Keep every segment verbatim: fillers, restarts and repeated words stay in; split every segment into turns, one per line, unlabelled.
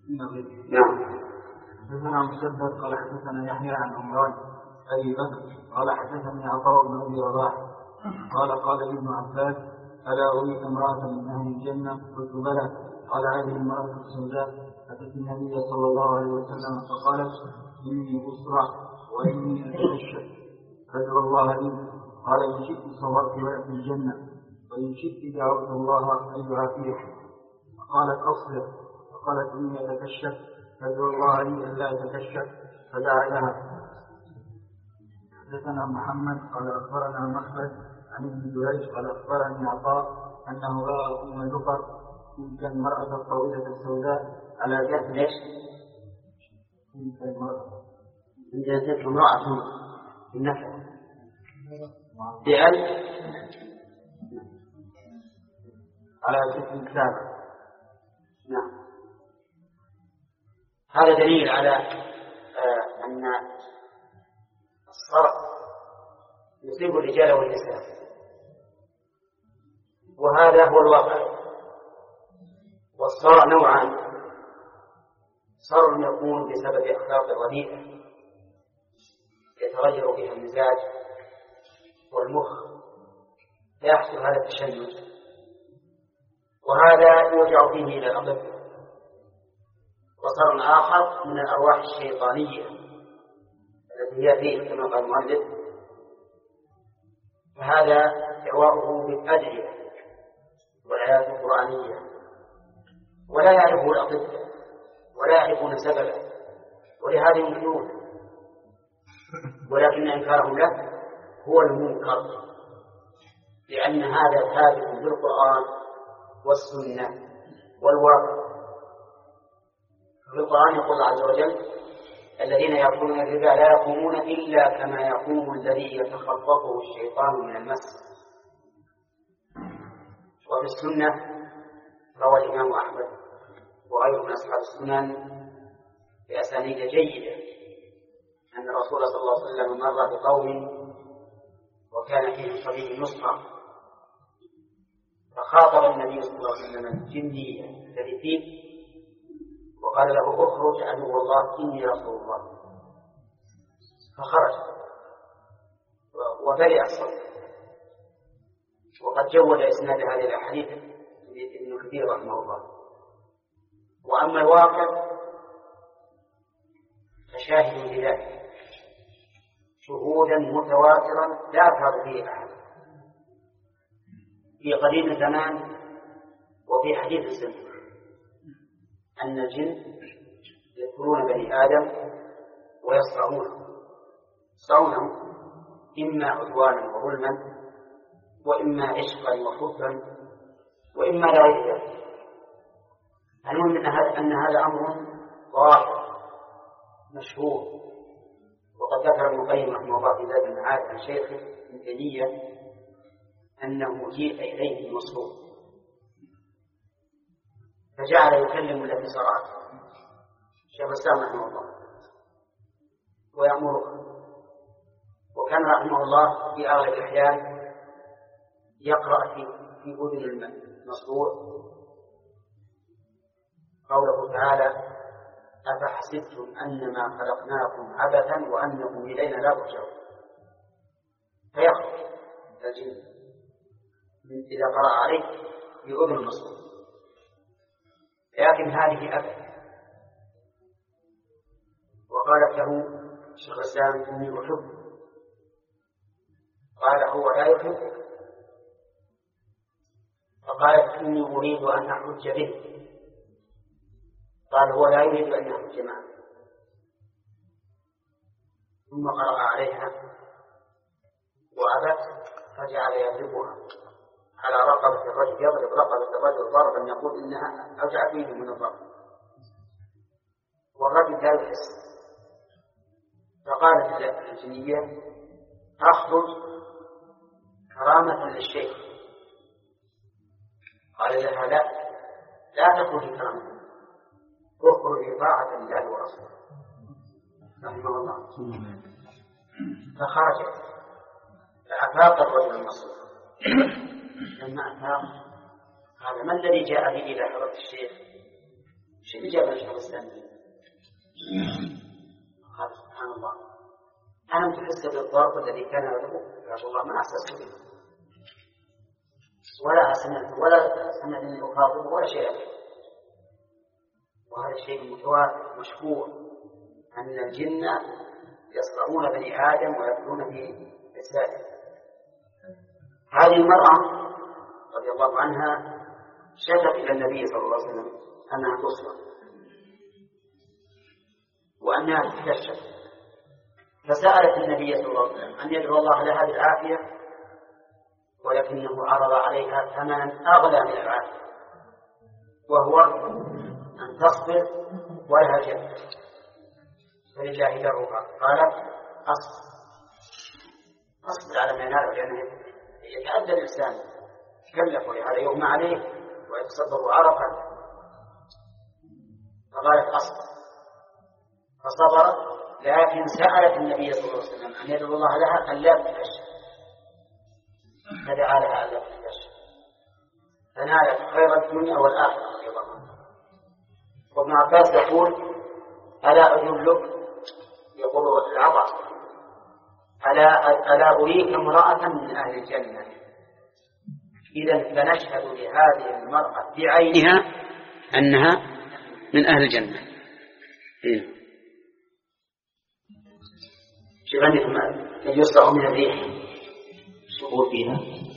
نعم.
حدثنا مسدد قال حدثنا يحيى عن عمران أبي بكر قال حدثني عطاء بن أبي رباح قال قال ابن عباس ألا أريد امرأة من أهل الجنة؟ قلت بلى. قال هذه المرأة السوداء أتت النبي صلى الله عليه وسلم فقالت إني أسرع وإني أتكشف فادعو الله لي. قال إن شئت صورت لك الجنة وإن شئت دعوت الله أن يعافيك. قالت أصبر. فقالت إني أتكشف فادعو الله لي أن لا أتكشف فدعا لها. حدثنا محمد قال أخبرنا مخلد عن ابن جريج قال أخبرني عطاء أنه رأى أم جفر تلك المرأة الطويلة السوداء على جهل.
ليش؟
تلك المرأة
عندنا تلك امرأة بالنفع بأل
على جهل الكتاب.
نعم. هذا دليل على آه أن الصرع يصيب الرجال والنساء، وهذا هو الواقع. والصرع نوعان: صرع يكون بسبب أخلاق رديئة يتغير بها المزاج والمخ فيحصل هذا التشنج، وهذا يرجع فيه إلى الأطباء. وصرع آخر من الأرواح الشيطانية التي هي فيه كما قال المؤلف، فهذا دواؤه بالأدعية والآيات القرآنية، ولا يعرفه الأطباء ولا يعرفون سببه، ولهذا ينكرون، ولكن إنكارهم له هو المنكر، لأن هذا ثابت بالقرآن والسنة والواقع. في القرآن يقول الله عز وجل: الذين يأكلون الربا لا يقومون إلا كما يقوم الذي يتخبطه الشيطان من المس. وفي السنة روى الإمام أحمد وغيره من أصحاب السنن بأسانيد جيدة أن الرسول صلى الله عليه وسلم مر بقوم وكان فيه صبي يصفى، فخاطب النبي صلى الله عليه وسلم الجني الذي فيه وقال له: اخرج عدو الله إني رسول الله. فخرج وبرئ الصبي. وقد جود إسناد هذه الأحاديث ابن كثير رحمه الله. وأما الواقع فشاهد بذلك شهودا متواترا لا يفرق فيه أحد في قديم الزمان وفي حديث الزمان، أن الجن يدخلون بني آدم ويصرعونهم يصرعونهم إما عدوانا وظلما، وإما عشقا وحبا، وإما لغير ذلك. المهم أن هذا أمر ظاهر مشهور. وقد ذكر ابن القيم رحمه الله في زاد المعاد عن شيخه ابن تيمية أنه جيء إليه المصروف فجعل يكلم التي صرعت شيخ الإسلام رحمه الله ويأمره. وكان رحمه الله في أغلب الأحيان يقرأ في في أذن المصروع قوله تعالى: أفحسبتم أنما خلقناكم عبثا وأنكم إلينا لا ترجعون. فيخرج الجن إذا قرأ عليه في أذن المصروع، لكن هذه أبد. وقالت له شيخ الإسلام: إني أحب. قال: هو لا يحبك. فقالت: إني أريد أن أحج به. قال: هو لا يريد أن يحج معه. ثم قرأ عليها وأبت فجعل يضربها على رقبة الرجل، يضرب رقبة الرجل ضربا يقول إنها أوجع فيه من الضرب، والرجل لا يحس. فقالت الجنية: أخرج كرامة للشيخ. قال لها: لا لا تخرج كرامة، اخرج طاعة لله ورسوله رحمه الله. فخرجت فأفاق الرجل المصروف. لما أفاق قال: ما الذي جاء به إلى حضرة الشيخ؟ شو اللي جاب الشيخ الإسلام؟ قال سبحان الله ألم تحس بالضرب الذي كان له؟ قال والله ما أحسست به ولا أسمعت ولا سمعت أني أخاطبه ولا شيء. وهذا شيء متواتر مشهور أن الجن يصنعون بني آدم ويأكلون في أجساده. هذه المرأة رضي الله عنها شكت إلى النبي صلى الله عليه وسلم أنها تصنع وأنها تتكشف، فسألت النبي صلى الله عليه وسلم أن يدعو الله لها بالعافية، ولكنه عرض عليها ثمنا أغلى من العافية، وهو أن تصبر ولها جنة فلله درها. قالت أصبر أصبر على ما ينال، لأنه يتعدى الإنسان يتكلف ولهذا يغمى عليه ويتصبر عرقا. فقالت أصبر فصبرت، لكن سألت النبي صلى الله عليه وسلم أن يدعو الله لها أن لا تتكشف، فدعا لها أن لا تتكشف فنالت خير الدنيا والآخرة. وابن عباس يقول ألا أدلك، يقول العطاء ألا, ألا أريك امرأة من أهل الجنة. إذن فنشهد لهذه المرأة بعينها أنها من أهل الجنة. إيه. شوف عندكم يصدر من الريح شعور فيها.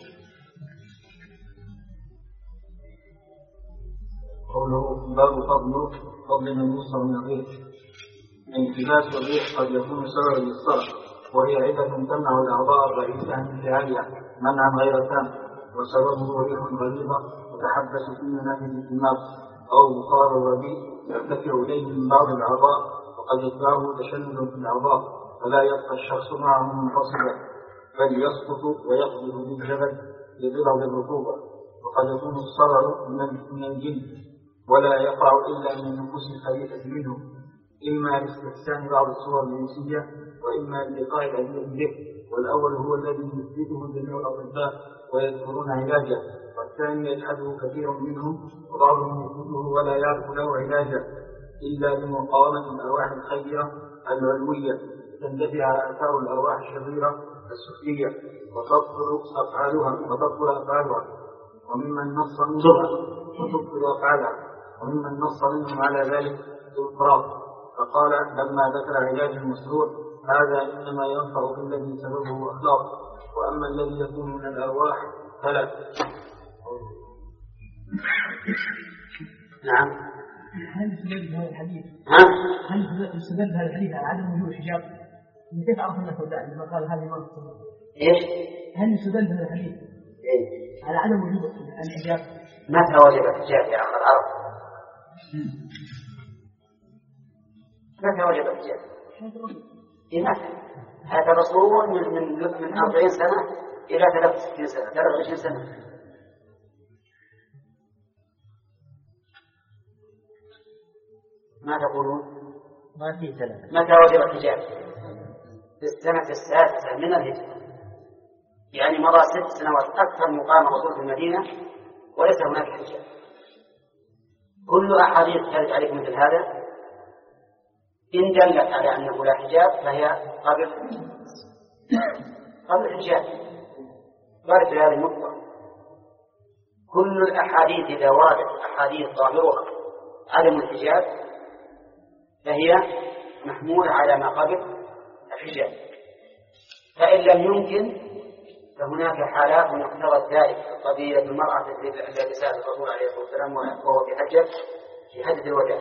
قوله باب فضل فضل من يصدر من الريح. انتباس الريح قد يكون سببا للصرع، وهي عدة تمنع الأعضاء الرئيسة من فعالها منعا غير تام، وسببه ريح غليظة تتحبس في منافذ الدماغ أو بخار الربيع يرتفع إليه من بعض الأعضاء، وقد يتبعه تشنج في الأعضاء فلا يبقى الشخص معه منفصلا، بل يسقط ويقبض بالجبل لضرب الرطوبة. وقد يكون الصرع من الجن ولا يقع إلا من النفوس الخبيثة منه، إما لاستحسان بعض الصور الجنسية وإما للقاء الأدوية به، والأول هو الذي يثبته جميع الأطباء ويذكرون علاجه، والثاني يجحده كثير منهم وبعضهم يثبته ولا يعرف له علاجا إلا بمقاومة الأرواح الخيرة العلوية تندفع آثار الأرواح الشريرة السفلية وتبطل أفعالها وتبطل أفعالها وممن نص منهم وتبطل أفعالها وممن نص منهم على ذلك الإفراط. فقال لما ذكر علاج المشروع هذا إنما ينفع بالذي سببه أخلاق، وأما الذي يكون من الأرواح فلا.
نعم.
هل يستدل هذا الحديث؟
هل
يستدل هذا الحديث على عدم وجود الحجاب؟ كيف عرف أنه سوداء لما قال هذه مرة؟
إيش؟
هل يستدل هذا الحديث
إيه؟
على عدم وجود الحجاب؟
متى وجب الحجاب يا أخي العرب؟ متى وجب الحجاب؟ إيه متى؟ هذا رسول من من من أربعين سنة إلى ثلاث وستين سنة، ثلاث وعشرين سنة. ما تقولون؟
ما في ثلاثة.
متى وجب الحجاب؟ في السنة السادسة من الهجرة، يعني مضى ست سنوات أكثر مقام الرسول في المدينة وليس هناك حجاب. كل أحاديث ترد عليكم مثل هذا إن دلت على أنه لا حجاب فهي قبل قبل الحجاب. بارك في هذه النقطة. كل الأحاديث إذا وردت أحاديث ظاهرها عدم الحجاب فهي محمولة على ما قبل الحجاب، فإن لم يمكن فهناك حالات اقتضت ذلك. قضية المرأة التي سألت الرسول عليه الصلاة والسلام وهو في حجة في حجة الوداع،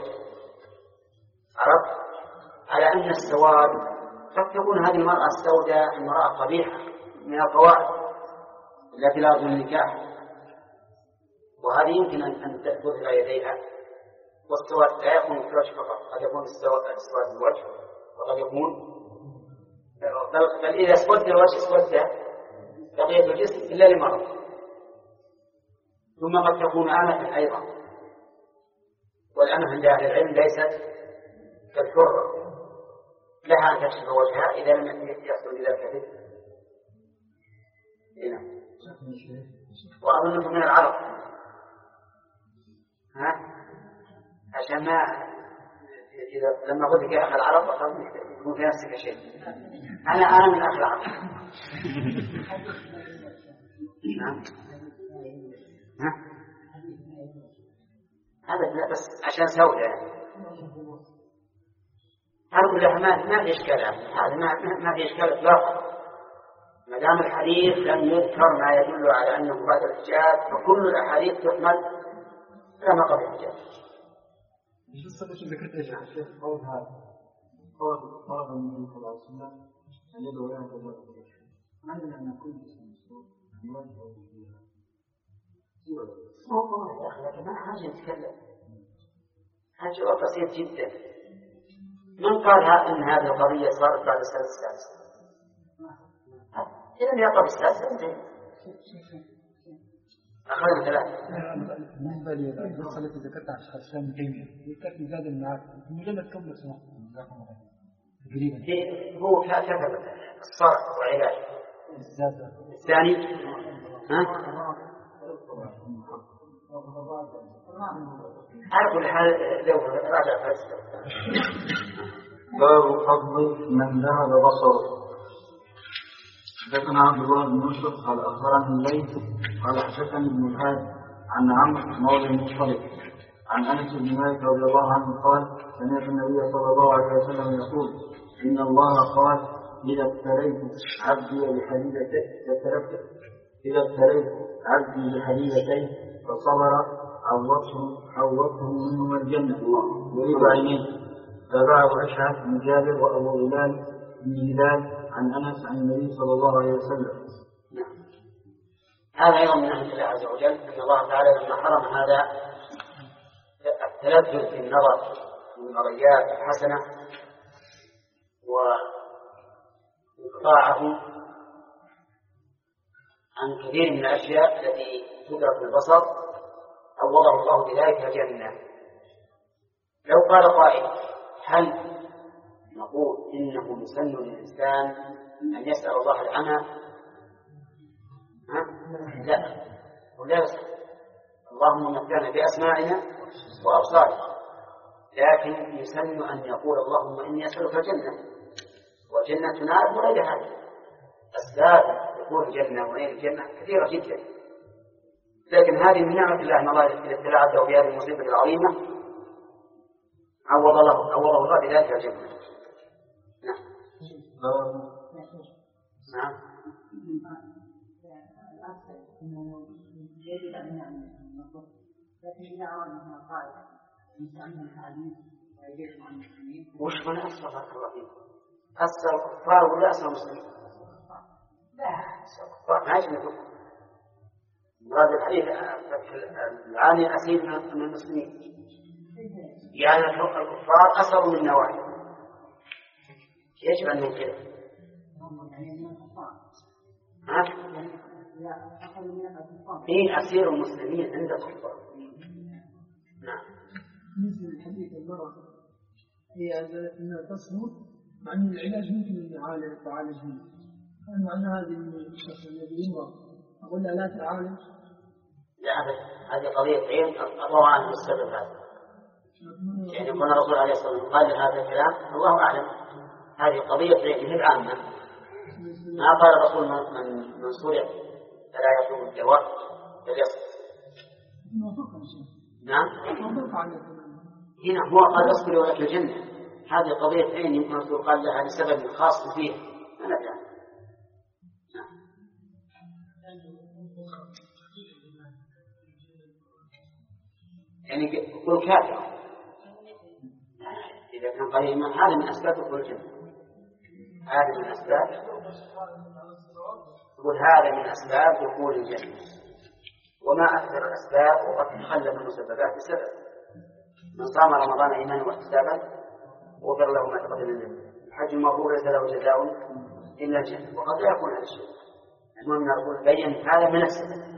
عرفت على أن السواد قد تكون هذه المرأة السوداء امرأة قبيحة من القواعد التي لا يرجو النكاح، وهذه يمكن أن تظهر يديها. والسواد لا يكون في الوجه فقط، قد يكون السواد في الوجه وقد يكون بل, بل إذا اسود الوجه اسود بقية الجسم إلا لمرض. ثم قد تكون آمة أيضا، والأمة عند أهل العلم ليست كالحرة، لها أن تكشف وجهها إذا لم يحصل إلى الكذب. هنا وأظنكم من العرب. ها عشان ما إذا لما قلت لك يا أخي العرب يكون في نفسك شيء. أنا أنا من أخي العرب. نعم. ها؟ هذا لا بس عشان سوداء يعني. هذا كله ما ما في إشكال هذا ما ما في إشكال إطلاقا. ما دام الحديث لم يذكر ما يدل على أنه بعد الحجاب فكل الأحاديث تحمل كما قبل الحجاب.
مش الصدق اللي ذكرت يا شيخ قول هذا قول قال النبي صلى الله عليه وسلم أن يدعو إلى الله ما عندنا أن نكون مسلمين نواجه فيها
والله يا أخي لكن ما حاجة نتكلم هذا جواب بسيط جدا. من قال أن هذه القضية صارت بعد السنة السادسة؟ إذا يقع بالسادسة انتهي. أخذنا ثلاثة.
بالنسبة لي القصة التي ذكرتها عن شيخ الإسلام ابن تيمية ذكرت زاد المعاد مجلد كم بس تقريبا.
هو كتب الصرف والعلاج. الثاني ها؟ على كل حال لو راجع فلسفة.
باب فضل من ذهب بصره. حدثنا عبد الله بن يوسف قال اخبرني الليث قال حدثني ابن الهاد عن عمرو مولى المصطلق عن انس بن مالك رضي الله عنه قال سمعت النبي صلى الله عليه وسلم يقول ان الله قال اذا ابتليت عبدي بحديدتين اذا ابتليت عبدي بحديدتين فصبر عوضته عوضته منهما الجنه يريد عينيه. تابعه اشعث بن جابر وابو هلال بن هلال عن أنس عن النبي صلى الله عليه وسلم.
نعم. هذا أيضا من نعمة الله عز وجل أن الله تعالى لما حرم هذا التلذذ في النظر من المرئيات الحسنة وإقطاعه عن كثير من الأشياء التي تدرك بالبصر عوضه الله بذلك جنة. لو قال قائل هل نقول إنه يسن للإنسان أن يسأل الله العمى؟ لا ولا يسأل. اللهم متعنا بأسماعنا وأبصارنا، لكن يسن أن يقول اللهم إني أسألك الجنة والجنة تنال وغير هذا. أسباب يقول الجنة وغير الجنة كثيرة جدا، لكن هذه من نعمة الله أن الله إذا ابتلى عبده بهذه المصيبة العظيمة عوض الله عوضه الله بذلك الجنة. نعم. نعم. وش من أسر الله فيه؟ أسر الكفار ولا أسر المسلمين؟ لا أسر الكفار ما يجب مراد الحديث العالي أسير من المسلمين، يعني الكفار أسروا من النواحي يجب أن ننكره. ها؟ مين أسير المسلمين عند الكفار؟ نعم.
بالنسبة للحديث المرأة هي أنها تصمت مع أن العلاج ممكن أن يعالج تعالج منه. هل معنى هذه الشخص الذي يمرض أقول لا تعالج؟
لا أبدا، هذه قضية عين الله أعلم بالسبب هذا. يعني يكون الرسول عليه الصلاة والسلام قال هذا الكلام الله أعلم. هذه قضية عين هي العامة. ما قال الرسول من من صلع فلا يطلب الدواء فليصبر. نعم. هنا هو قال اصبر ولك الجنة. هذه قضية عين يمكن الرسول قال لها لسبب خاص فيه ما ندري. يعني يقول كافر إذا كان قريبا هذا من أسباب دخول الجنة. هذا من أسباب يقول هذا من أسباب دخول الجنة. وما أكثر الأسباب وقد تخلف المسببات بسبب. من صام رمضان إيمانا واحتسابا غفر له ما تقدم من ذنبه. الحج المبرور ليس له جزاء إلا الجنة. وقد لا يكون هذا الشيء. المهم نقول بين هذا من السبب.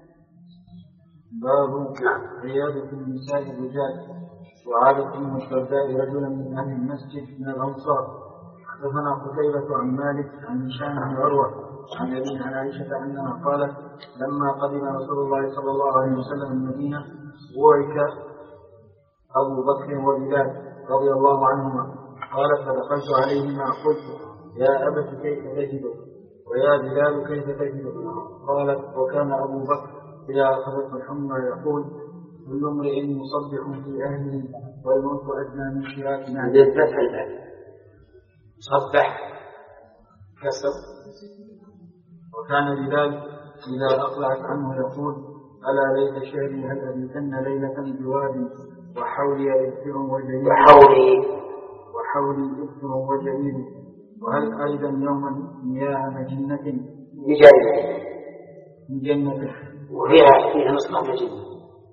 باب عيادة النساء الرجال وعادة أم الدرداء رجلا من أهل المسجد من الأنصار. حدثنا قتيبة عن مالك عن هشام بن عروة عن أبي عن عائشة أنها قالت لما قدم رسول الله صلى الله عليه وسلم المدينة بورك أبو بكر وبلال رضي الله عنهما. قال فدخلت عليهما قلت يا أبت كيف تجدك ويا بلال كيف تجدك؟ قالت وكان أبو بكر إذا أخذته الحمى يقول كل امرئ مصبح في أهله والموت أدنى من شراك نعجه.
صبح كسر.
وكان بلال إذا أقلعت عنه يقول ألا ليت شعري هل أبيتن ليلة بواد وحولي إبتر وجليل
وحولي
وحولي إبتر وجليل وهل أيضا يوما مياه مجنة
بجنة
بجنة
وفيها فيها نسخة مجنة.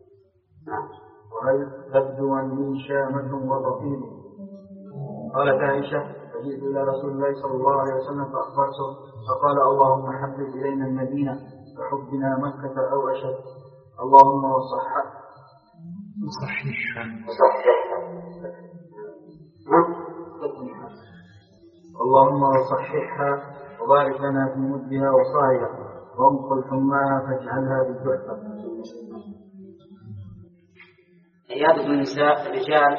وهل تبدو لي شامة وضفير. قالت عائشة فجئت إلى رسول الله صلى الله عليه وسلم فأخبرته فقال اللهم حبب إلينا المدينة فحبنا مكة أو أشد. اللهم وصحح اللهم وصححها وبارك لنا في مدها وصاعها وانقل حماها فاجعلها بالجحفة.
عيادة النساء الرجال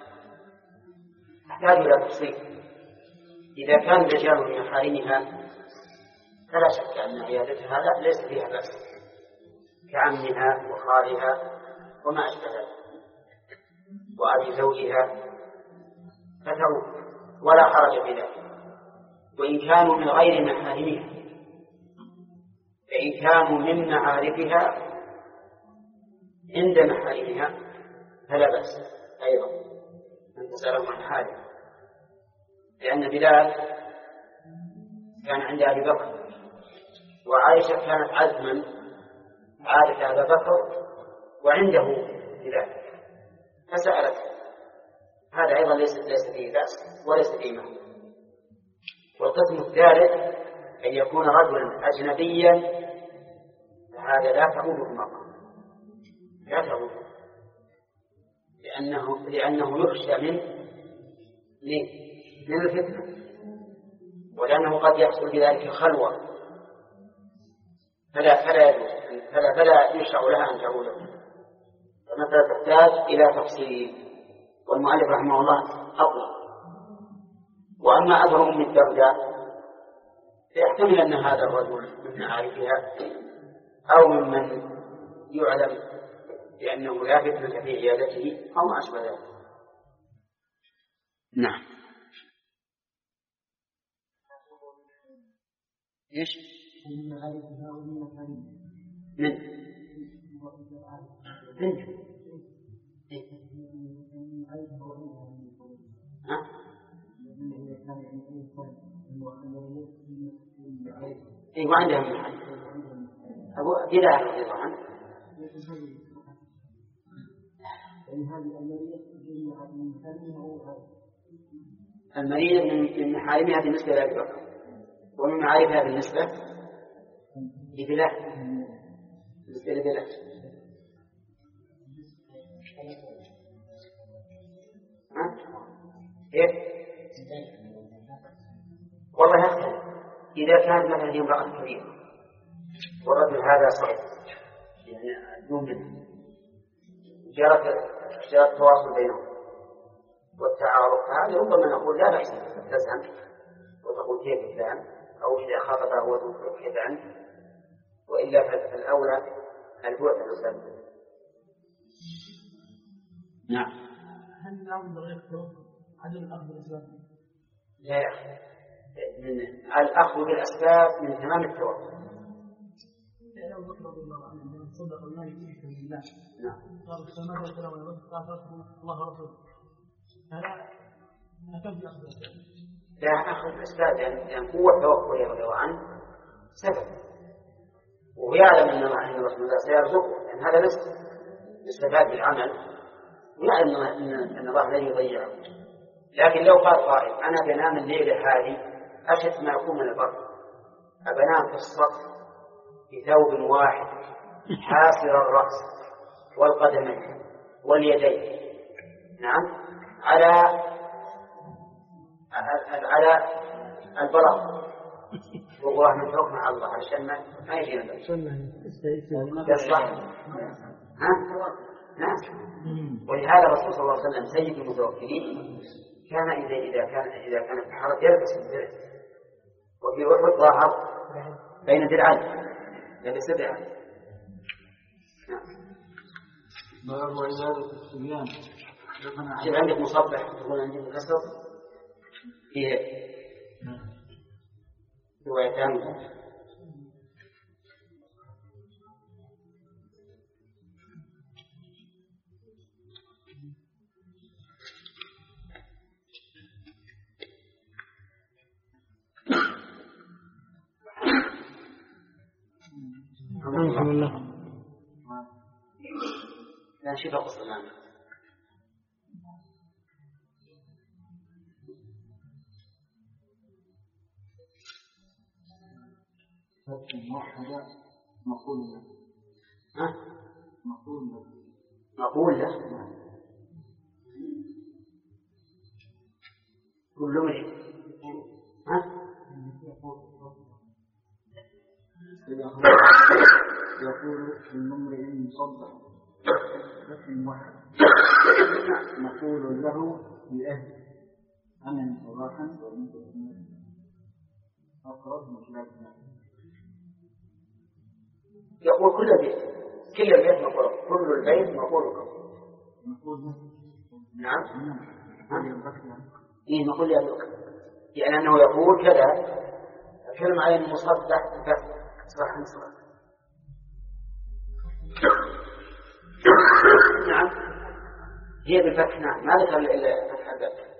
تحتاج إلى تفصيل. إذا كان الرجال من محارمها فلا شك أن عيادتها لا ليس فيها بأس كعمها وخالها وما أشبه ذلك وأبي زوجها فتعود ولا حرج في ذلك. وإن كانوا من غير محارمها فإن كانوا من معارفها عند محارمها فلا بأس أيضا أن تسألهم عن حاله. لأن بلال كان عند أبي بكر وعائشة كانت عزما عارفة أبا بكر وعنده بلال فسألت. هذا أيضا ليس ليس فيه بأس وليس فيه مهر. والقسم الثالث أن يكون رجلا أجنبيا فهذا لا تعود المرأة لا تعود لأنه لأنه يخشى من من الفتنة ولأنه قد يحصل بذلك خلوة فلا فلا فلا فلا يشرع لها أن تعود. فمثلا تحتاج إلى تفصيل والمؤلف رحمه الله أطلق. وأما أثر أم الدرداء فيحتمل أن هذا الرجل من معارفها أو ممن يعلم بأنه لا فتنة في عيادته أو ما أشبه ذلك. نعم. إيش؟ من من ها؟ إيه وعندهم من حد أبو بلال رضي الله عنه. المريض من محارمها بالنسبة لأبي بكر ومن معارفها بالنسبة لبلال بالنسبة لبلال. ها؟ إيه؟ والله يختلف. إذا كانت مثلا هي امرأة كبيرة والرجل هذا صغير يعني دون منه جرت جرت تواصل بينهم والتعارف هذا ربما نقول لا بأس تزعم وتقول كيف فلان أو إذا خاطبه وتقول كيف عنه وإلا فالأولى البعد عن السبب. نعم.
هل الأمر غير التوقف عدم الأخذ بالأسباب؟
لا يا أخي من الأخذ بالأسباب من تمام التوكل.
لو ذكر الله عنه صدق الله يؤمن بالله.
نعم.
قال السماء والسلام عليكم الله ورسوله. هذا أكد الأسباب.
لا أخذ بالأسباب لأن قوة توكل يرضى عنه سبب ويعلم أن الله إن رسول الله سيرزقه لأن هذا نسبة استفاد بالعمل ويعلم أن الله لا يضيعه. لكن لو قال قائل أنا بنام الليلة هذه أشد ما أكون من البر أبنام في السطح بثوب واحد حاسر الرأس والقدمين واليدين نعم على على البلاط والله من فوق مع الله علشان ما ما يجينا ها نعم. ولهذا الرسول صلى الله عليه وسلم سيد المتوكلين كان إذا إذا كان إذا كان في حرب يلبس الدرع، وفي أحد ظهر بين درعين لبس درعا.
باب عيادة الصبيان.
شوف عندك مصبح تقول عندي مكسر فيه روايتان.
الحمد لله.
لا شيء بقص الآن.
موحدة مقول له.
ها؟
مقول له.
مقول له. كل مريض. ها؟
يقول الممرئ مصدق لكن موحد مقول له لأهل أنا صباحا وأنت أقرب مشاهدنا.
يقول كل البيت كل البيت مقول كل البيت مقول
مقول
نعم
نعم
إيه مقول يا بكر يعني أنه يقول كذا الكلمة على المصدق بفتح صح صح. نعم هي بالفتح. نعم ما ذكر إلا فتح الباب.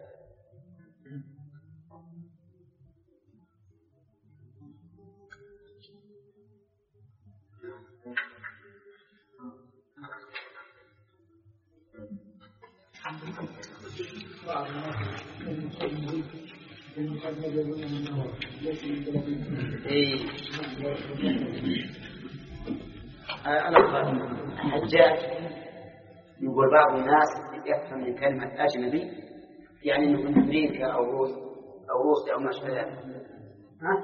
إيه حجاج يقول بعض الناس يفهم من كلمة أجنبي يعني أنه من أمريكا أو روس أو روسيا أو ما شابه ذلك. ها؟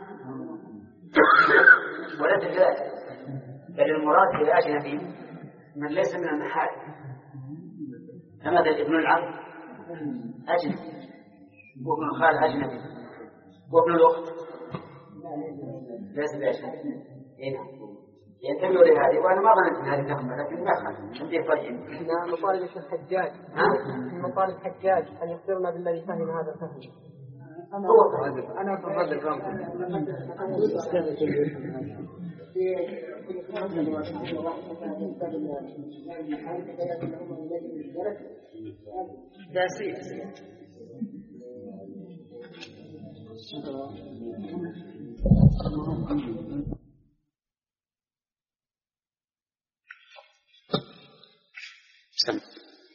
وليس كذلك، بل المراد بالأجنبي من ليس من المحارم، كمثل ابن العم أجنبي وابن الخال أجنبي وابن الأخت ليس بأجنبي. ينتبهوا لهذه، وأنا ما ظننت أن هذه تخمة لكن ما خالف عندي طيب.
إحنا مطالب الحجاج مطالب الحجاج أن يخبرنا بالذي فهم هذا الفهم.
أنا
أنا في هذا الفهم
داسيس سم.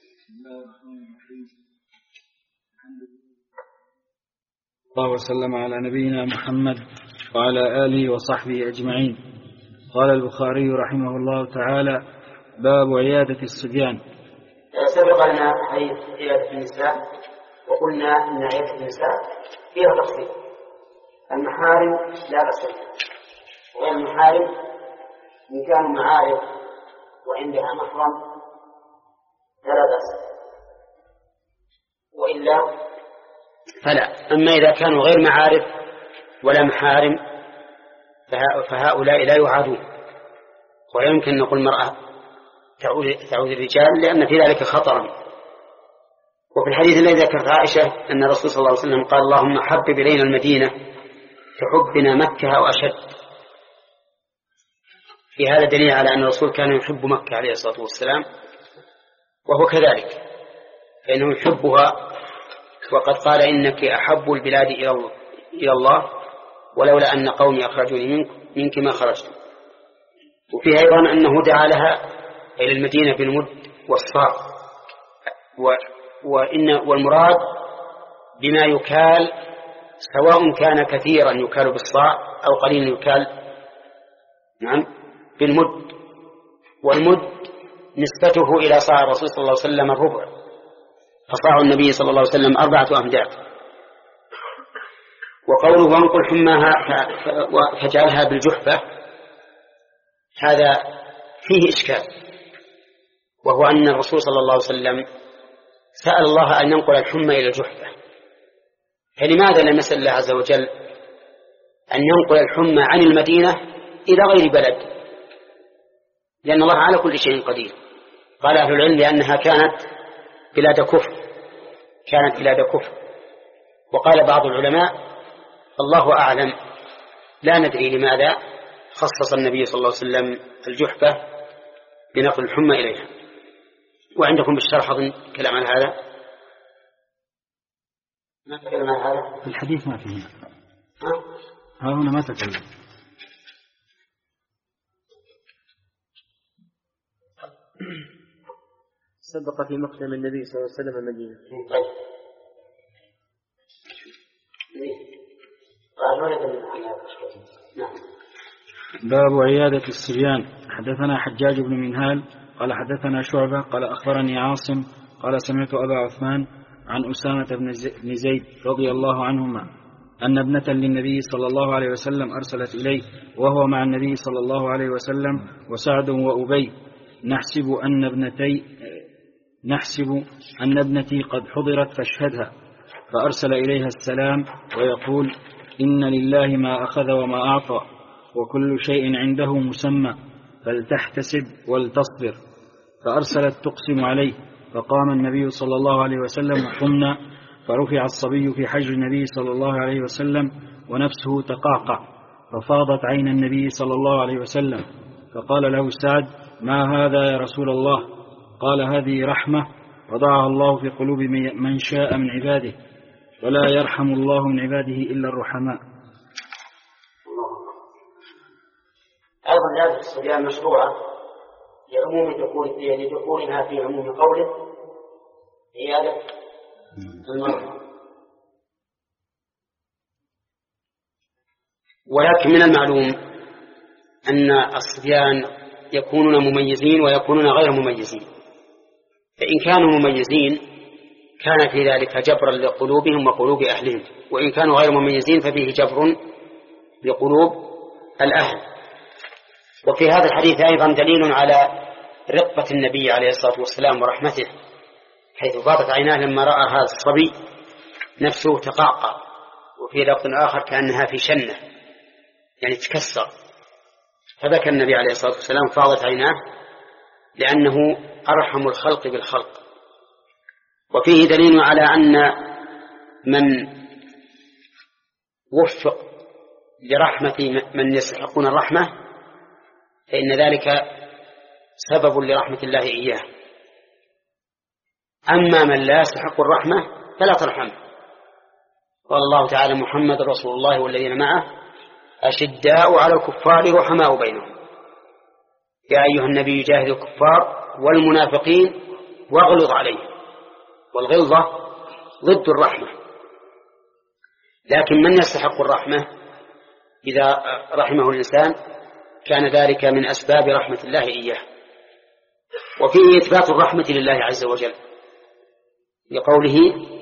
الله وسلم على نبينا محمد وعلى آله وصحبه أجمعين. قال البخاري رحمه الله تعالى: باب عيادة الصبيان.
سبق لنا حديث عيادة النساء وقلنا أن عيادة النساء فيها تفصيل. المحارم لا بأس بها، وغير المحارم إن كانوا معارف وعندها محرم فلا بأس، وإلا فلا. أما إذا كانوا غير معارف ولا محارم فهؤلاء لا يعادون، ولا يمكن نقول المرأة تعود الرجال لأن في ذلك خطرا. وفي الحديث الذي ذكرت عائشة أن الرسول صلى الله عليه وسلم قال: اللهم حبب إلينا المدينة كحبنا مكة أو أشد. في هذا دليل على أن الرسول كان يحب مكة عليه الصلاة والسلام، وهو كذلك فإنه يحبها، وقد قال: إنك أحب البلاد إلى الله ولولا أن قومي أخرجوني منك, منك ما خرجت. وفيه أيضا أنه دعا لها إلى المدينة بالمد والصاع، وإن والمراد بما يكال سواء كان كثيرا يكال بالصاع أو قليل يكال نعم بالمد. والمد نسبته إلى صاع الرسول صلى الله عليه وسلم الربع، فصاع النبي صلى الله عليه وسلم أربعة أمداد. وقوله وانقل حماها فجعلها بالجحفة هذا فيه إشكال، وهو أن الرسول صلى الله عليه وسلم سأل الله أن ينقل الحمى إلى الجحفة، فلماذا لم يسأل الله عز وجل أن ينقل الحمى عن المدينة إلى غير بلد؟ لأن الله على كل شيء قدير. قال أهل العلم لأنها كانت بلاد كفر، كانت بلاد كفر. وقال بعض العلماء الله أعلم لا ندري لماذا خصص النبي صلى الله عليه وسلم الجحفة بنقل الحمى إليها. وعندكم بالشرح أظن كلام عن هذا؟ ما تكلم عن هذا؟
الحديث ما فيه.
ها؟
ها هنا ما تكلم.
سبق في مقدم النبي صلى الله عليه وسلم المدينة.
باب عيادة الصبيان. حدثنا حجاج بن منهال قال حدثنا شعبة قال أخبرني عاصم قال سمعت أبا عثمان عن أسامة بن زيد رضي الله عنهما أن ابنة للنبي صلى الله عليه وسلم أرسلت إليه وهو مع النبي صلى الله عليه وسلم وسعد وأبي نحسب أن ابنتي نحسب أن ابنتي قد حضرت فاشهدها، فأرسل إليها السلام ويقول إن لله ما أخذ وما أعطى وكل شيء عنده مسمى فلتحتسب ولتصبر. فأرسلت تقسم عليه، فقام النبي صلى الله عليه وسلم وقمنا، فرفع الصبي في حجر النبي صلى الله عليه وسلم ونفسه تقعقع، ففاضت عين النبي صلى الله عليه وسلم، فقال له سعد ما هذا يا رسول الله؟ قال هذه رحمة وضعها الله في قلوب من شاء من عباده، ولا يرحم الله من عباده إلا الرحماء.
أيضا عيادة الصبيان مشروعة لعموم لدخولها في عموم قوله عيادة المرأة. ولكن من المعلوم أن الصبيان يكونون مميزين ويكونون غير مميزين، فإن كانوا مميزين كان في ذلك جبرا لقلوبهم وقلوب أهلهم، وإن كانوا غير مميزين ففيه جبر لقلوب الأهل. وفي هذا الحديث أيضا دليل على رقة النبي عليه الصلاة والسلام ورحمته، حيث فاضت عيناه لما رأى هذا الصبي نفسه تقعقع، وفي لفظ آخر كأنها في شنة يعني تكسر، فبكى النبي عليه الصلاة والسلام فاضت عيناه لأنه أرحم الخلق بالخلق. وفيه دليل على أن من وفق لرحمة من يستحقون الرحمة فإن ذلك سبب لرحمة الله إياه. أما من لا يستحق الرحمة فلا ترحمه. قال الله تعالى محمد رسول الله والذين معه أشداء على الكفار رحماء بينهم، يا أيها النبي جاهد الكفار والمنافقين واغلظ عليهم. والغلظة ضد الرحمة، لكن من يستحق الرحمة إذا رحمه الإنسان كان ذلك من أسباب رحمة الله إياه. وفيه إثبات الرحمة لله عز وجل لقوله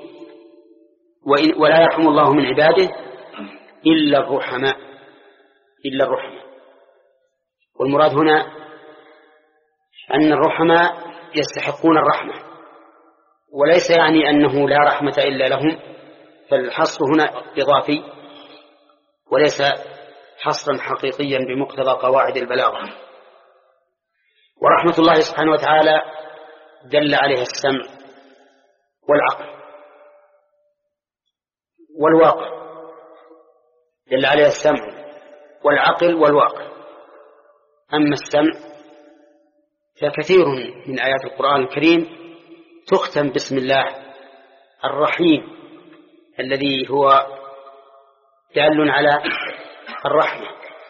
ولا يرحم الله من عباده إلا الرحماء، إلا الرحمة. والمراد هنا أن الرحماء يستحقون الرحمة، وليس يعني أنه لا رحمة إلا لهم، فالحصر هنا إضافي وليس حصرا حقيقيا بمقتضى قواعد البلاغة. ورحمة الله سبحانه وتعالى دل عليها السمع والعقل والواقع، دل عليها السمع والعقل والواقع. أما السمع فكثير من آيات القرآن الكريم تختم باسم الله الرحيم الذي هو دال على الرحمة.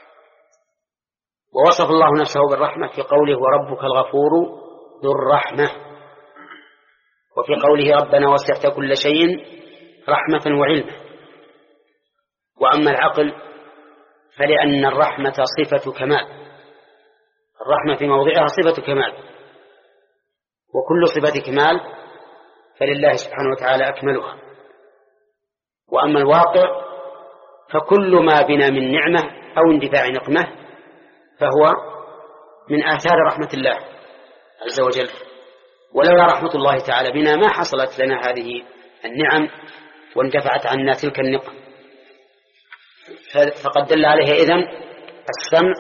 ووصف الله نفسه بالرحمة في قوله وربك الغفور ذو الرحمة، وفي قوله ربنا وسعت كل شيء رحمة وعلما. وأما العقل فلأن الرحمة صفة كمال، الرحمة في موضعها صفة كمال، وكل صفة كمال فلله سبحانه وتعالى أكملها. وأما الواقع فكل ما بنا من نعمة أو اندفاع نقمة فهو من آثار رحمة الله عز وجل.
ولولا رحمة الله تعالى بنا ما حصلت لنا هذه النعم واندفعت عنا تلك النقم. فقد دل عليها إذن السمع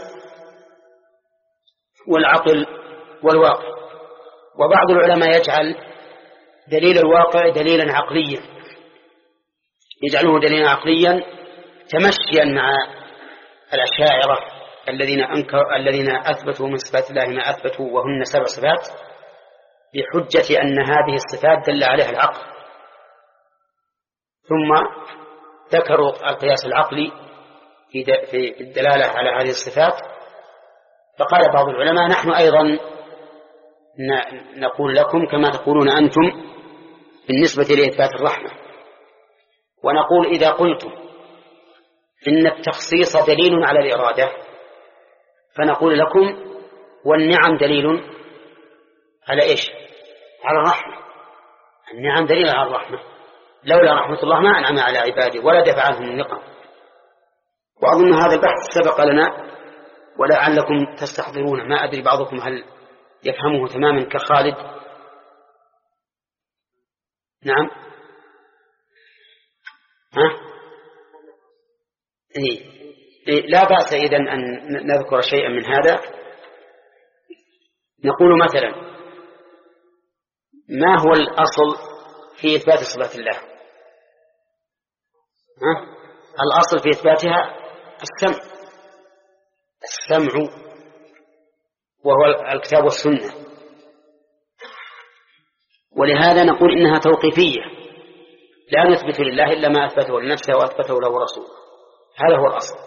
والعقل والواقع. وبعض العلماء يجعل دليل الواقع دليلا عقليا، يجعله دليلا عقليا تمشيا مع الأشاعرة الذين أنكر الذين أثبتوا من صفات الله ما أثبتوا وهن سبع صفات، بحجة أن هذه الصفات دل عليها العقل. ثم ذكروا القياس العقلي في الدلالة على هذه الصفات. فقال بعض العلماء نحن أيضا نقول لكم كما تقولون أنتم بالنسبة لإثبات الرحمة، ونقول إذا قلتم إن التخصيص دليل على الإرادة فنقول لكم والنعم دليل على إيش؟ على الرحمة. النعم دليل على الرحمة، لولا رحمة الله ما أنعم على عباده ولا دفع عنهم النقم. وأظن هذا البحث سبق لنا ولعلكم تستحضرون، ما أدري بعضكم هل يفهمه تماما كخالد. نعم ها؟ إيه؟ إيه لا بأس إذن أن نذكر شيئا من هذا. نقول مثلا ما هو الأصل في إثبات صفات الله؟ ها؟ الأصل في إثباتها السمع السمع وهو الكتاب والسنة. ولهذا نقول إنها توقيفية، لا نثبت لله إلا ما أثبته لنفسه وأثبته له رسوله، هذا هو الأصل.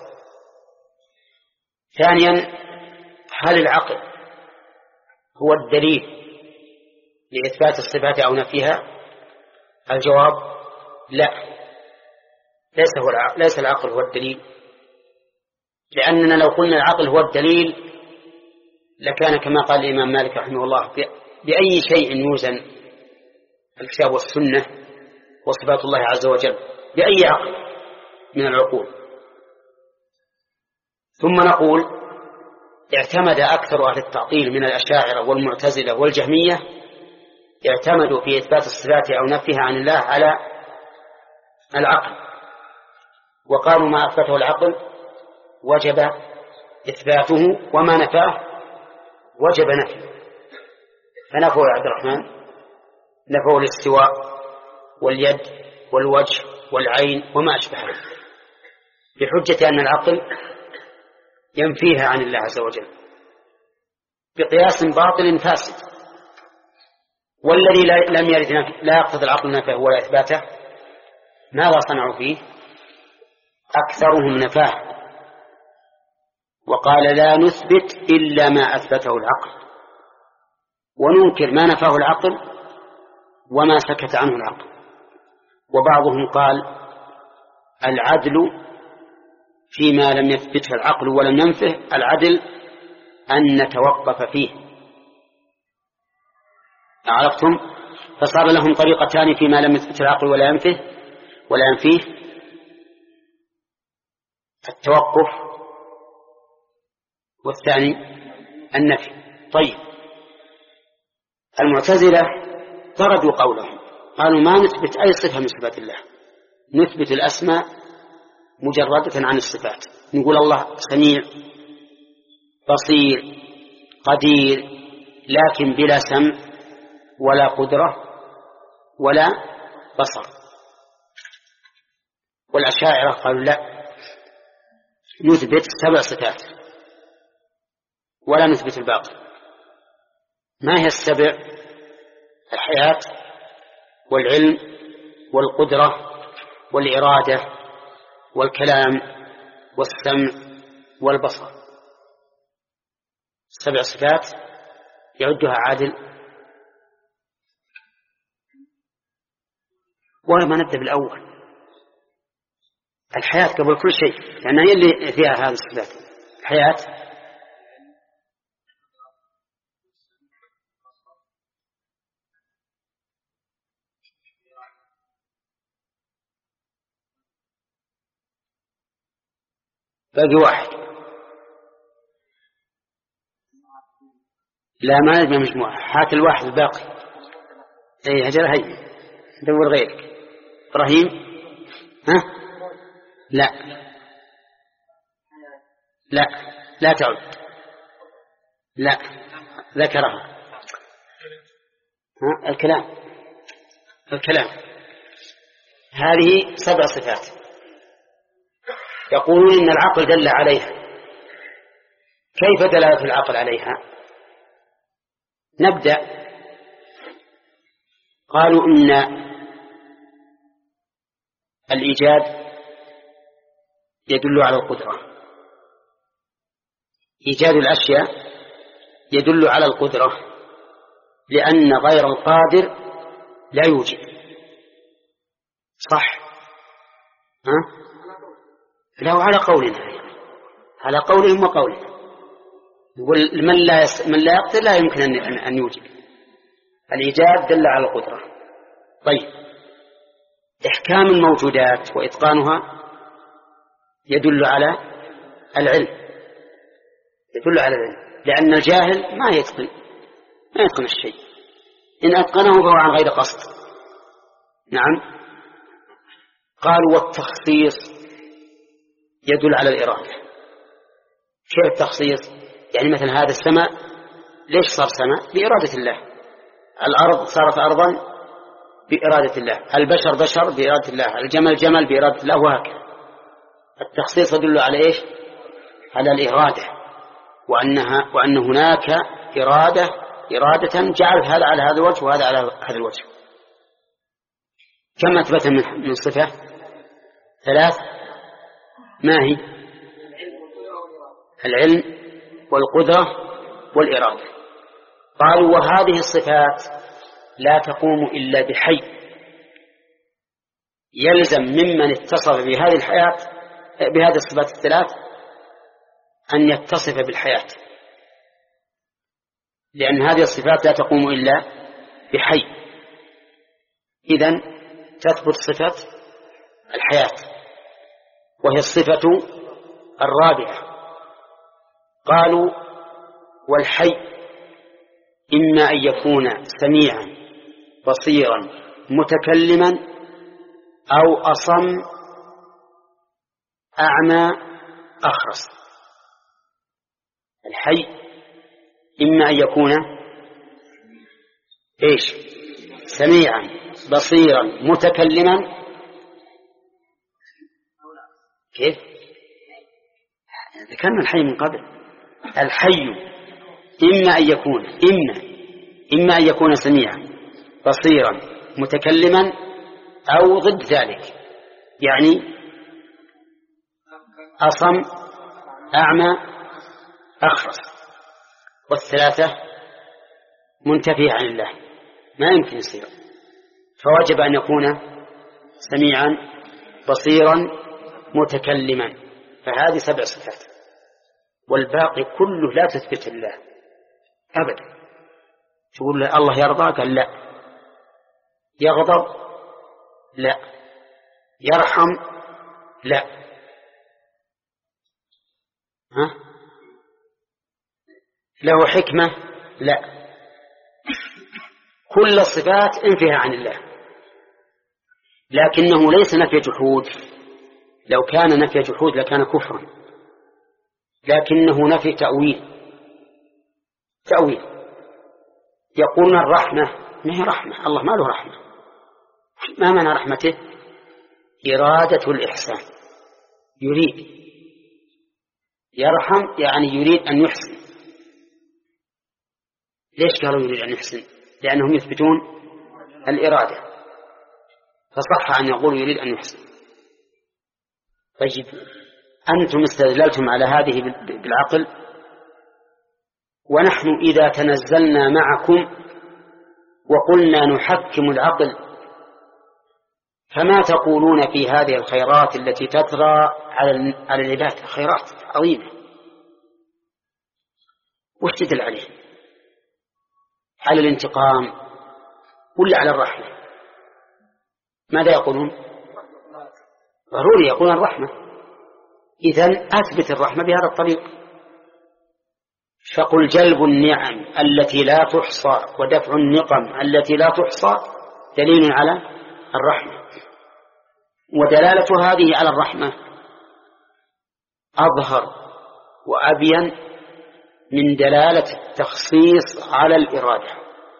ثانيا، هل العقل هو الدليل لإثبات الصفات أو نفيها؟ الجواب لا، ليس هو العقل ليس العقل هو الدليل، لأننا لو قلنا العقل هو الدليل لكان كما قال الإمام مالك رحمه الله بأي شيء يوزن الكتاب والسنة وصفات الله عز وجل، بأي عقل من العقول. ثم نقول اعتمد أكثر أهل التعطيل من الأشاعرة والمعتزلة والجهمية اعتمدوا في إثبات الصفات أو نفيها عن الله على العقل، وقالوا ما أثبته العقل وجب إثباته وما نفاه وجب نفيه. فنفوا يا عبد الرحمن نفوا الاستواء واليد والوجه والعين وما أشبهه بحجة أن العقل ينفيها عن الله عز وجل بقياس باطل فاسد. والذي لم يرد لا يقتضي العقل نفاه ولا إثباته ماذا صنعوا فيه؟ أكثرهم نفاه، وقال لا نثبت إلا ما أثبته العقل وننكر ما نفاه العقل وما سكت عنه العقل. وبعضهم قال العدل فيما لم يثبته العقل ولم ينفه العدل أن نتوقف فيه. عرفتم؟ فصار لهم طريقتان فيما لم يثبته العقل ولا ينفه ولا ينفيه: التوقف، والثاني النفي. طيب، المعتزلة طردوا قولهم، قالوا ما نثبت أي صفة من صفات الله، نثبت الأسماء مجردة عن الصفات، نقول الله سميع بصير قدير لكن بلا سمع ولا قدرة ولا بصر. والأشاعرة قالوا لا، نثبت سبع صفات ولا نثبت الباقي. ما هي السبع؟ الحياة والعلم والقدرة والإرادة والكلام والسمع والبصر، سبع صفات يعدها عادل. ولما نبدأ بالأول، الحياة قبل كل شيء، لأنها هي اللي فيها هذه الصفات. الحياة باقي واحد، لا ما نجمع مجموعة، هات الواحد الباقي. اي هجر هي دور غيرك. ابراهيم ها لا لا لا تعد لا ذكرها. ها الكلام الكلام هذه سبع صفات يقولون إن العقل دل عليها. كيف دلالة العقل عليها؟ نبدأ. قالوا إن الإيجاد يدل على القدرة. إيجاد الأشياء يدل على القدرة لأن غير القادر لا يوجد. صح؟ ها؟ لا على قولنا على قولهم وقولنا. من لا يس... من لا يقدر لا يمكن أن أن يوجد. الإيجاد دل على القدرة. طيب إحكام الموجودات وإتقانها يدل على العلم. يدل على العلم لأن الجاهل ما يتقن ما يتقن الشيء. إن أتقنه فهو عن غير قصد. نعم. قالوا والتخصيص يدل على الإرادة. كيف التخصيص؟ يعني مثلا هذا السماء ليش صار سماء؟ بإرادة الله. الأرض صارت أرضا بإرادة الله. البشر بشر بإرادة الله. الجمل جمل بإرادة الله وهكذا. التخصيص يدل على إيش؟ على الإرادة وأنها وأن هناك إرادة إرادة جعلت هذا على هذا الوجه وهذا على هذا الوجه. كم أثبت من صفة؟ ثلاث. ما هي؟ العلم والقدرة والإرادة. قالوا وهذه الصفات لا تقوم إلا بحي. يلزم ممن اتصف بهذه الحياة بهذه الصفات الثلاث أن يتصف بالحياة، لأن هذه الصفات لا تقوم إلا بحي. إذن تثبت صفة الحياة وهي الصفة الرابعة. قالوا والحي إما أن يكون سميعا بصيرا متكلما أو أصم أعمى أخرس. الحي إما أن يكون إيش؟ سميعا بصيرا متكلما. كيف؟ ذكرنا الحي من قبل. الحي إما أن يكون إما إما أن يكون سميعا بصيرا متكلما أو ضد ذلك، يعني أصم أعمى أخرس، والثلاثة منتفية عن الله ما يمكن يصير. فوجب أن يكون سميعا بصيرا متكلما. فهذه سبع صفات والباقي كله لا تثبت الله أبدا. تقول له الله يرضى؟ قال لا. يغضب؟ لا. يرحم؟ لا. ها؟ له حكمة؟ لا. كل الصفات انفها عن الله، لكنه ليس نفي جحود. لو كان نفي جحود لكان كفرا، لكنه نفي تأويل. تأويل. يقولون الرحمة ما هي رحمة، الله ما له رحمة. ما معنى رحمته؟ إرادة الإحسان. يريد. يرحم يعني يريد أن يحسن. ليش قالوا يريد أن يحسن؟ لأنهم يثبتون الإرادة، فصح أن يقولوا يريد أن يحسن. طيب أنتم استدللتم على هذه بالعقل، ونحن إذا تنزلنا معكم وقلنا نحكم العقل فما تقولون في هذه الخيرات التي تترى على العباد؟ خيرات عظيمة، وش تدل عليه؟ على الانتقام ولا على الرحمة؟ ماذا يقولون؟ ضروري يقولون الرحمة. إذن أثبت الرحمة بهذا الطريق. فقل جلب النعم التي لا تحصى ودفع النقم التي لا تحصى دليل على الرحمة. ودلالة هذه على الرحمة أظهر وأبين من دلالة التخصيص على الإرادة.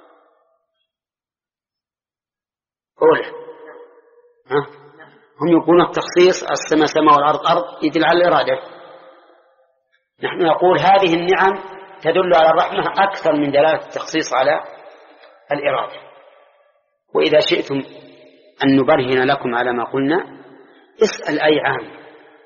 أولا ها؟ هم يقولون التخصيص السماء سماء والأرض أرض يدل على الإرادة. نحن نقول هذه النعم تدل على الرحمة أكثر من دلالة التخصيص على الإرادة. وإذا شئتم أن نبرهن لكم على ما قلنا اسأل أي عام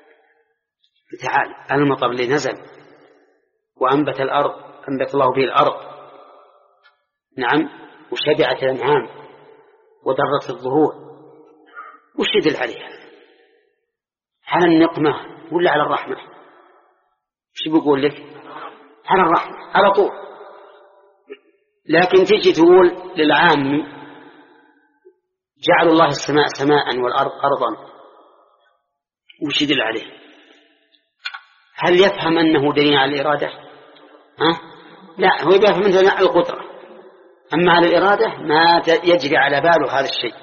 تعال المطر اللي نزل وأنبت الأرض أنبت الله به الأرض نعم وشبعت الأنعام ودرت الظهور وش يدل عليها؟ على النقمة ولا على الرحمة؟ وش بيقول لك؟ على الرحمة على طول. لكن تجي تقول للعام جعل الله السماء سماء والأرض أرضا وش يدل عليه؟ هل يفهم أنه دليل على الإرادة؟ ها؟ لا هو يفهم أنه دليل على القدرة. أما على الإرادة ما يجري على باله هذا الشيء.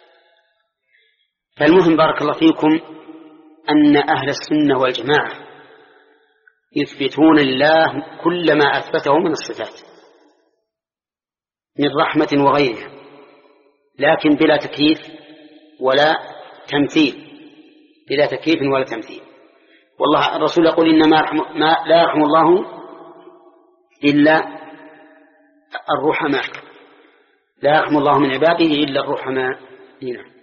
فالمهم بارك الله فيكم أن أهل السنة والجماعة يثبتون لله كل ما أثبته من الصفات من رحمة وغيرها، لكن بلا تكييف ولا تمثيل، بلا تكييف ولا تمثيل. والله الرسول يقول إنما ما لا يرحم الله إلا الرحماء، لا يرحم الله من عباده إلا الرحماء. هنا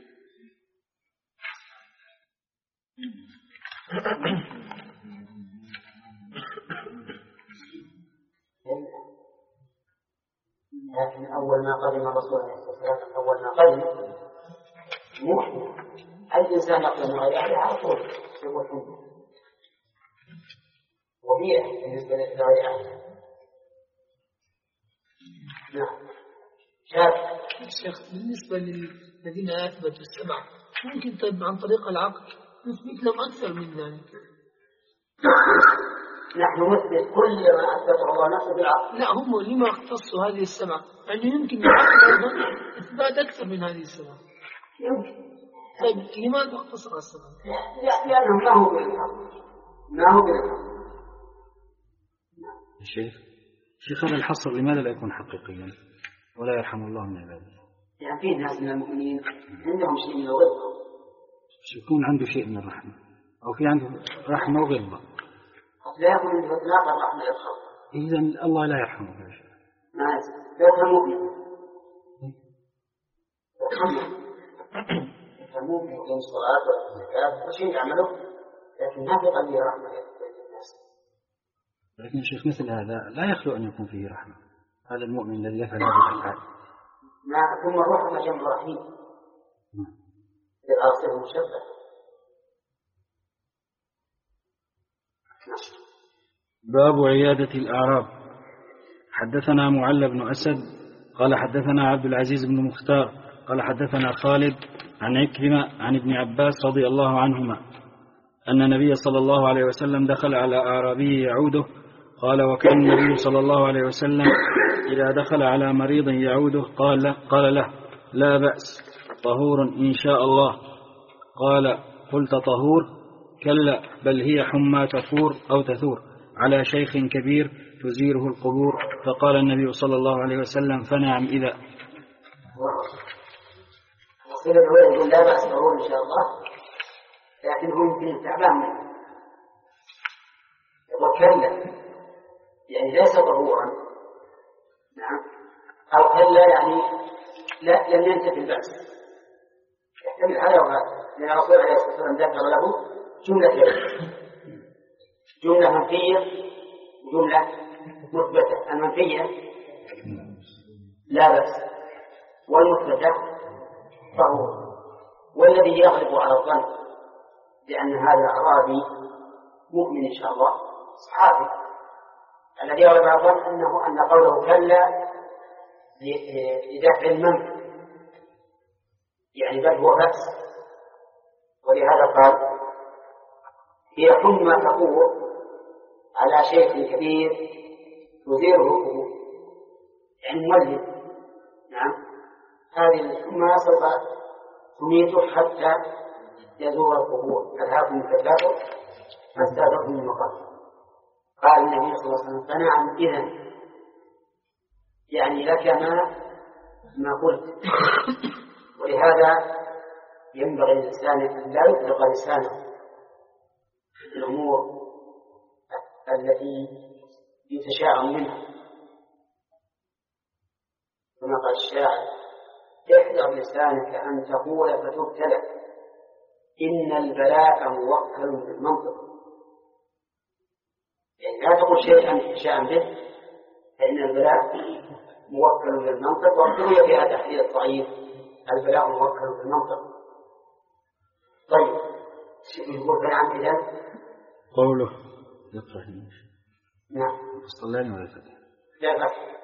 لكن أول ما قدم الرسول عليه الصلاة والسلام أول ما قدم مو أي إنسان يقدم غير أهله على طول يقول حمده وبيع بالنسبة لغير أهله. نعم شاف
الشيخ بالنسبة للذين أثبتوا السمع ممكن طيب عن طريق العقل نثبت لهم أكثر من ذلك.
نحن نثبت كل ما أثبته الله نفسه بالعقل.
لا هم لما اختصوا هذه السمع يعني يمكن العقل أيضا إثبات أكثر من هذه السمع.
يمكن.
طيب لماذا اختصر السمع؟
لا لأنه ما هو بالعقل ما هو بالعقل.
الشيخ شيخ هذا الحصر لماذا لا يكون حقيقيا ولا يرحم الله من عباده؟
يعني في ناس من المؤمنين عندهم شيء من الغلظة،
يكون عنده شيء من الرحمة أو في عنده رحمة وغلظة
قد لا يكون عنده إطلاق الرحمة للخلق.
إذن الله لا يرحمه يا شيخ.
ما يفهم مؤمن يفهم مؤمن يقيم الصلاة والزكاة وشيء يعمله لكن ما في قلبه رحمة للناس.
لكن يا شيخ مثل هذا لا يخلو أن يكون فيه رحمة. هذا المؤمن الذي يفعل هذه الأفعال
ما ثم الرحمة جنب رحيم للآصل المشبه.
باب عيادة الأعراب. حدثنا معل بن أسد قال حدثنا عبد العزيز بن مختار قال حدثنا خالد عن عكرمة عن ابن عباس رضي الله عنهما أن النبي صلى الله عليه وسلم دخل على أعرابي يعوده قال وكان النبي صلى الله عليه وسلم إذا دخل على مريض يعوده قال, قال له لا بأس طهور إن شاء الله. قال قلت طهور؟ كلا بل هي حمى تفور أو تثور على شيخ كبير تزيره القبور. فقال النبي صلى الله عليه وسلم فنعم إذا.
وصير الأول يقول لا بأس طهور إن شاء الله لكن هو يمكن تعبان وكلا يعني ليس طهورا نعم أو كلا يعني لا لم ينتفي البأس يحتمل هذا وهذا لأن الرسول عليه الصلاة والسلام ذكر له جملة جملة منفية وجملة مثبتة. المنفية لا بأس والمثبتة طهور. والذي يغلب على الظن لأن هذا أعرابي مؤمن إن شاء الله صحابي الذي يغلب على الظن أنه أن قوله كلا لدفع المنع يعني بل هو بأس. ولهذا قال هي حمى تقوى على شيخ كبير تديره القبور يعني مولد. نعم هذه ثم سوف تميته حتى يزور القبور. ألهاكم التكاثر حتى زرتم المقابر. قال النبي صلى الله عليه وسلم فنعم إذن يعني لك ما ما قلت. ولهذا ينبغي للإنسان أن لا يطلق لسانه في الأمور التي يتشاءم منها. كما قال الشاعر احذر لسانك أن تقول فتبتلى إن البلاء موكل بالمنطق. يعني لا تقول شيئا تتشاءم به فإن البلاء موكل بالمنطق. وقضي في هذا الحديث الضعيف البلاء موكل بالمنطق. طيب يقول فنعم إذن
قوله يطرح.
نعم
صلاني ولا فتح
لا فتح